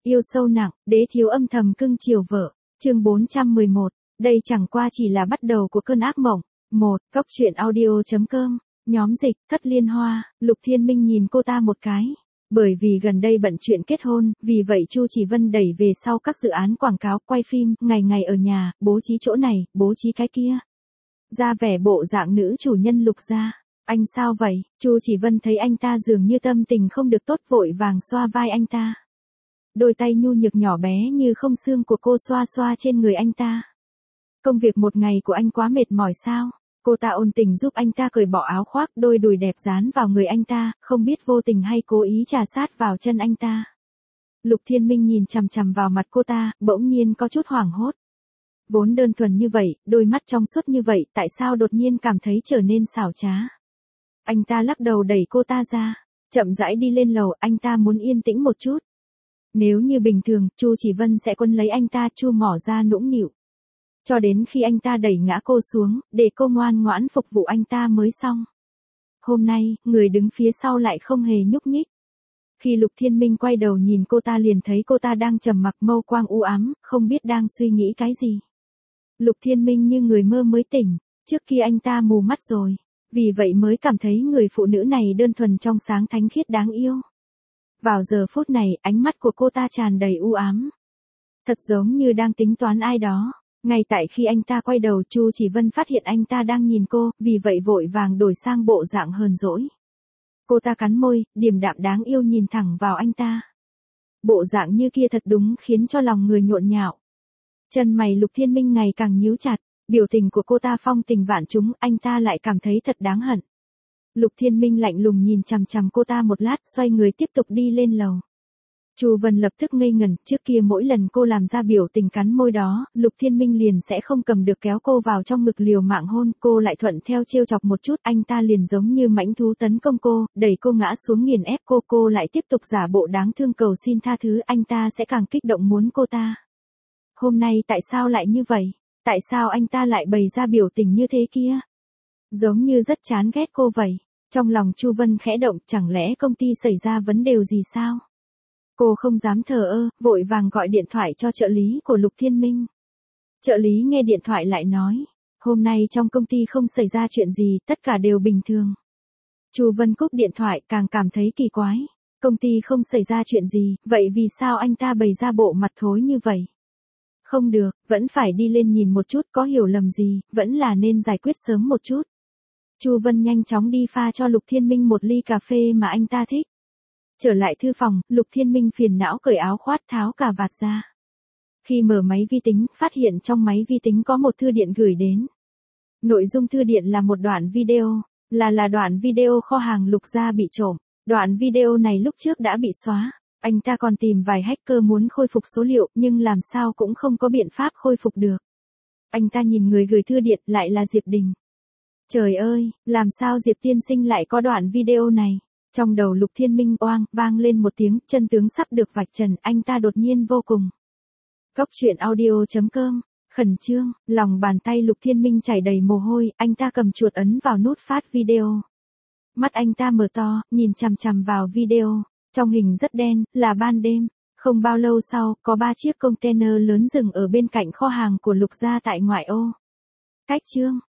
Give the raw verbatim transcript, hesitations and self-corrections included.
Yêu sâu nặng, đế thiếu âm thầm cưng chiều vợ. Chương bốn trăm mười một, đây chẳng qua chỉ là bắt đầu của cơn ác mộng. một. Cốc truyện audio.com. Nhóm dịch, Thất Liên Hoa. Lục Thiên Minh nhìn cô ta một cái. Bởi vì gần đây bận chuyện kết hôn, vì vậy Chu Chỉ Vân đẩy về sau các dự án quảng cáo, quay phim, ngày ngày ở nhà, bố trí chỗ này, bố trí cái kia. Ra vẻ bộ dạng nữ chủ nhân Lục gia. Anh sao vậy? Chu Chỉ Vân thấy anh ta dường như tâm tình không được tốt, vội vàng xoa vai anh ta. Đôi tay nhu nhược nhỏ bé như không xương của cô xoa xoa trên người anh ta. Công việc một ngày của anh quá mệt mỏi sao? Cô ta ôn tình giúp anh ta cởi bỏ áo khoác, đôi đùi đẹp dán vào người anh ta, không biết vô tình hay cố ý trà sát vào chân anh ta. Lục Thiên Minh nhìn chằm chằm vào mặt cô ta, bỗng nhiên có chút hoảng hốt. Vốn đơn thuần như vậy, đôi mắt trong suốt như vậy, tại sao đột nhiên cảm thấy trở nên xảo trá? Anh ta lắc đầu đẩy cô ta ra, chậm rãi đi lên lầu, anh ta muốn yên tĩnh một chút. Nếu như bình thường, Chu Chỉ Vân sẽ quấn lấy anh ta, chu mỏ ra nũng nịu. Cho đến khi anh ta đẩy ngã cô xuống, để cô ngoan ngoãn phục vụ anh ta mới xong. Hôm nay, người đứng phía sau lại không hề nhúc nhích. Khi Lục Thiên Minh quay đầu nhìn cô ta liền thấy cô ta đang trầm mặc, mâu quang u ám, không biết đang suy nghĩ cái gì. Lục Thiên Minh như người mơ mới tỉnh, trước kia anh ta mù mắt rồi, vì vậy mới cảm thấy người phụ nữ này đơn thuần trong sáng thánh khiết đáng yêu. Vào giờ phút này, ánh mắt của cô ta tràn đầy u ám. Thật giống như đang tính toán ai đó. Ngay tại khi anh ta quay đầu, Chu Chỉ Vân phát hiện anh ta đang nhìn cô, vì vậy vội vàng đổi sang bộ dạng hờn dỗi. Cô ta cắn môi, điềm đạm đáng yêu nhìn thẳng vào anh ta. Bộ dạng như kia thật đúng khiến cho lòng người nhộn nhạo. Chân mày Lục Thiên Minh ngày càng nhíu chặt, biểu tình của cô ta phong tình vạn trúng, anh ta lại cảm thấy thật đáng hận. Lục Thiên Minh lạnh lùng nhìn chằm chằm cô ta một lát, xoay người tiếp tục đi lên lầu. Chu Vân lập tức ngây ngẩn, trước kia mỗi lần cô làm ra biểu tình cắn môi đó, Lục Thiên Minh liền sẽ không cầm được kéo cô vào trong ngực liều mạng hôn, cô lại thuận theo trêu chọc một chút, anh ta liền giống như mãnh thú tấn công cô, đẩy cô ngã xuống nghiền ép cô, cô lại tiếp tục giả bộ đáng thương cầu xin tha thứ, anh ta sẽ càng kích động muốn cô ta. Hôm nay tại sao lại như vậy? Tại sao anh ta lại bày ra biểu tình như thế kia? Giống như rất chán ghét cô vậy. Trong lòng Chu Vân khẽ động, chẳng lẽ công ty xảy ra vấn đề gì sao? Cô không dám thờ ơ, vội vàng gọi điện thoại cho trợ lý của Lục Thiên Minh. Trợ lý nghe điện thoại lại nói, hôm nay trong công ty không xảy ra chuyện gì, tất cả đều bình thường. Chu Vân cúp điện thoại, càng cảm thấy kỳ quái. Công ty không xảy ra chuyện gì, vậy vì sao anh ta bày ra bộ mặt thối như vậy? Không được, vẫn phải đi lên nhìn một chút, có hiểu lầm gì, vẫn là nên giải quyết sớm một chút. Chu Vân nhanh chóng đi pha cho Lục Thiên Minh một ly cà phê mà anh ta thích. Trở lại thư phòng, Lục Thiên Minh phiền não cởi áo khoác, tháo cà vạt ra. Khi mở máy vi tính, phát hiện trong máy vi tính có một thư điện gửi đến. Nội dung thư điện là một đoạn video, là là đoạn video kho hàng Lục gia bị trộm. Đoạn video này lúc trước đã bị xóa. Anh ta còn tìm vài hacker muốn khôi phục số liệu, nhưng làm sao cũng không có biện pháp khôi phục được. Anh ta nhìn người gửi thư điện, lại là Diệp Đình. Trời ơi, làm sao Diệp tiên sinh lại có đoạn video này? Trong đầu Lục Thiên Minh oang, vang lên một tiếng, chân tướng sắp được vạch trần, anh ta đột nhiên vô cùng. Cốc truyện audio.com, khẩn trương, lòng bàn tay Lục Thiên Minh chảy đầy mồ hôi, anh ta cầm chuột ấn vào nút phát video. Mắt anh ta mở to, nhìn chằm chằm vào video, trong hình rất đen, là ban đêm. Không bao lâu sau, có ba chiếc container lớn dừng ở bên cạnh kho hàng của Lục gia tại ngoại ô. Cách chương,